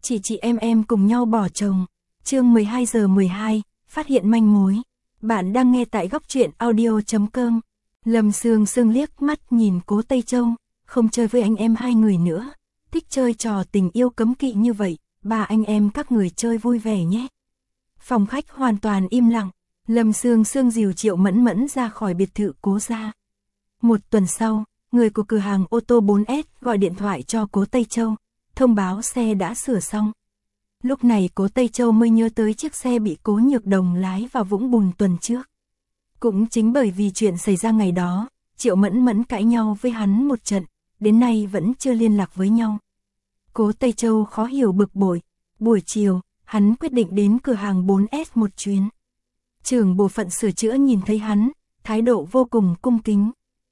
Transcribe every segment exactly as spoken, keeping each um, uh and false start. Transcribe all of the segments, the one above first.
Chị chị em em cùng nhau bỏ chồng. Chương mười hai giờ mười hai, phát hiện manh mối. Bạn đang nghe tại góc truyện audio chấm com. Lâm Sương Sương liếc mắt nhìn Cố Tây Châu, không chơi với anh em hai người nữa, thích chơi trò tình yêu cấm kỵ như vậy, ba anh em các người chơi vui vẻ nhé. Phòng khách hoàn toàn im lặng, Lâm Sương Sương dìu Triệu Mẫn Mẫn ra khỏi biệt thự Cố gia. Một tuần sau, người của cửa hàng ô tô bốn S gọi điện thoại cho Cố Tây Châu, thông báo xe đã sửa xong. Lúc này Cố Tây Châu mới nhớ tới chiếc xe bị Cố Nhược Đồng lái vào vũng bùn tuần trước. Cũng chính bởi vì chuyện xảy ra ngày đó, Triệu Mẫn Mẫn cãi nhau với hắn một trận, đến nay vẫn chưa liên lạc với nhau. Cố Tây Châu khó hiểu bực bội, buổi chiều, hắn quyết định đến cửa hàng bốn S một chuyến. Trưởng bộ phận sửa chữa nhìn thấy hắn, thái độ vô cùng cung kính.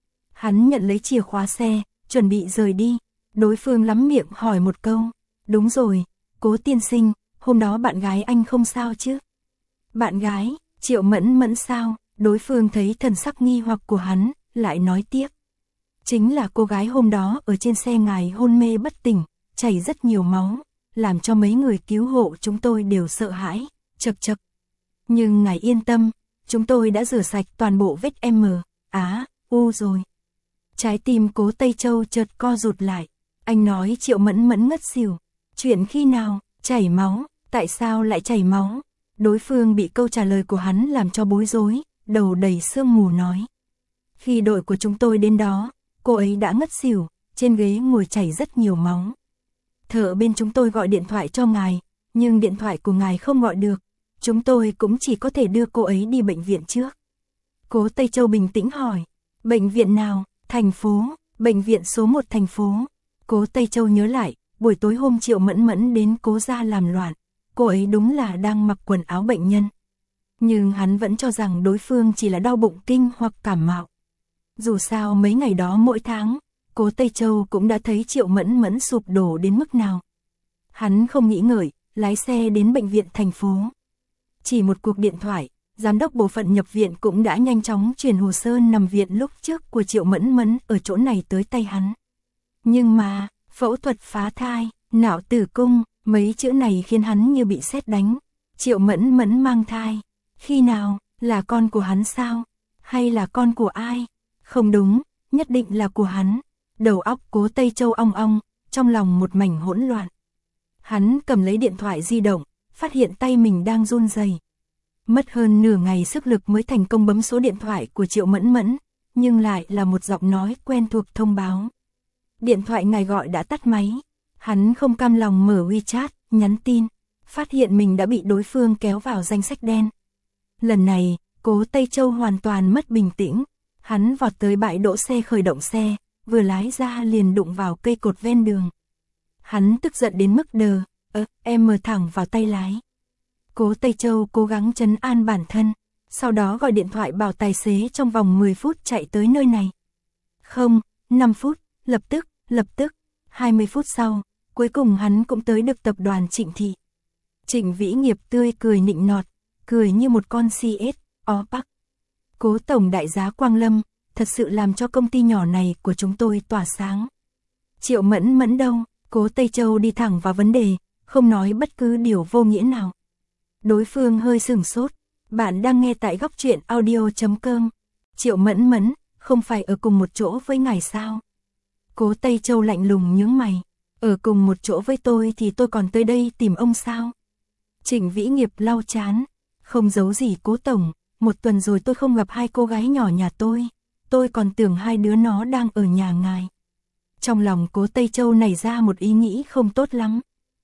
Hắn nhận lấy chìa khóa xe, chuẩn bị rời đi, đối phương lắm miệng hỏi một câu, đúng rồi, Cố tiên sinh, hôm đó bạn gái anh không sao chứ? Bạn gái, Triệu Mẫn Mẫn sao? Đối phương thấy thần sắc nghi hoặc của hắn, lại nói tiếp. Chính là cô gái hôm đó ở trên xe ngài hôn mê bất tỉnh, chảy rất nhiều máu, làm cho mấy người cứu hộ chúng tôi đều sợ hãi, chật chật. Nhưng ngài yên tâm, chúng tôi đã rửa sạch toàn bộ vết M, á, u rồi. Trái tim Cố Tây Châu chợt co rụt lại, anh nói Triệu Mẫn Mẫn ngất xỉu. Chuyện khi nào, chảy máu, tại sao lại chảy máu? Đối phương bị câu trả lời của hắn làm cho bối rối, đầu đầy sương mù nói. Khi đội của chúng tôi đến đó, cô ấy đã ngất xỉu, trên ghế ngồi chảy rất nhiều máu. Thợ bên chúng tôi gọi điện thoại cho ngài, nhưng điện thoại của ngài không gọi được, chúng tôi cũng chỉ có thể đưa cô ấy đi bệnh viện trước. Cố Tây Châu bình tĩnh hỏi, bệnh viện nào, thành phố, bệnh viện số một thành phố. Cố Tây Châu nhớ lại, buổi tối hôm Triệu Mẫn Mẫn đến Cố gia làm loạn, cô ấy đúng là đang mặc quần áo bệnh nhân. Nhưng hắn vẫn cho rằng đối phương chỉ là đau bụng kinh hoặc cảm mạo. Dù sao mấy ngày đó mỗi tháng, Cố Tây Châu cũng đã thấy Triệu Mẫn Mẫn sụp đổ đến mức nào. Hắn không nghĩ ngợi, lái xe đến bệnh viện thành phố. Chỉ một cuộc điện thoại, giám đốc bộ phận nhập viện cũng đã nhanh chóng chuyển hồ sơ nằm viện lúc trước của Triệu Mẫn Mẫn ở chỗ này tới tay hắn. Nhưng mà, phẫu thuật phá thai, nạo tử cung, mấy chữ này khiến hắn như bị sét đánh. Triệu Mẫn Mẫn mang thai. Khi nào, là con của hắn sao? Hay là con của ai? Không đúng, nhất định là của hắn. Đầu óc Cố Tây Châu ong ong, trong lòng một mảnh hỗn loạn. Hắn cầm lấy điện thoại di động, phát hiện tay mình đang run rẩy. Mất hơn nửa ngày sức lực mới thành công bấm số điện thoại của Triệu Mẫn Mẫn, nhưng lại là một giọng nói quen thuộc thông báo. Điện thoại ngài gọi đã tắt máy. Hắn không cam lòng mở WeChat, nhắn tin, phát hiện mình đã bị đối phương kéo vào danh sách đen. Lần này, Cố Tây Châu hoàn toàn mất bình tĩnh. Hắn vọt tới bãi đỗ xe khởi động xe, vừa lái ra liền đụng vào cây cột ven đường. Hắn tức giận đến mức đờ, ơ, em mở thẳng vào tay lái. Cố Tây Châu cố gắng trấn an bản thân, sau đó gọi điện thoại bảo tài xế trong vòng mười phút chạy tới nơi này. Không, năm phút, lập tức, lập tức, hai mươi phút sau, cuối cùng hắn cũng tới được tập đoàn Trịnh Thị. Trịnh Vĩ Nghiệp tươi cười nịnh nọt, cười như một con xê ét, ó bắc. Cố tổng đại giá Quang Lâm, thật sự làm cho công ty nhỏ này của chúng tôi tỏa sáng. Triệu Mẫn Mẫn đâu? Cố Tây Châu đi thẳng vào vấn đề, không nói bất cứ điều vô nghĩa nào. Đối phương hơi sửng sốt, bạn đang nghe tại góc truyện audio chấm com. Triệu Mẫn Mẫn, không phải ở cùng một chỗ với ngài sao? Cố Tây Châu lạnh lùng nhướng mày, ở cùng một chỗ với tôi thì tôi còn tới đây tìm ông sao? Trịnh Vĩ Nghiệp lau chán, không giấu gì Cố tổng, một tuần rồi tôi không gặp hai cô gái nhỏ nhà tôi, tôi còn tưởng hai đứa nó đang ở nhà ngài. Trong lòng Cố Tây Châu nảy ra một ý nghĩ không tốt lắm.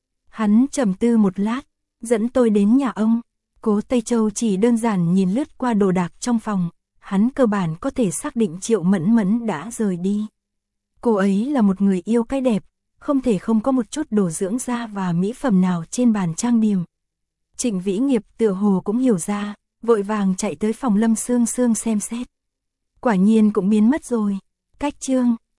Hắn trầm tư một lát, dẫn tôi đến nhà ông. Cố Tây Châu chỉ đơn giản nhìn lướt qua đồ đạc trong phòng, hắn cơ bản có thể xác định Triệu Mẫn Mẫn đã rời đi. Cô ấy là một người yêu cái đẹp, không thể không có một chút đồ dưỡng da và mỹ phẩm nào trên bàn trang điểm. Trịnh Vĩ Nghiệp tựa hồ cũng hiểu ra, vội vàng chạy tới phòng Lâm Sương Sương xem xét. Quả nhiên cũng biến mất rồi. Cách chương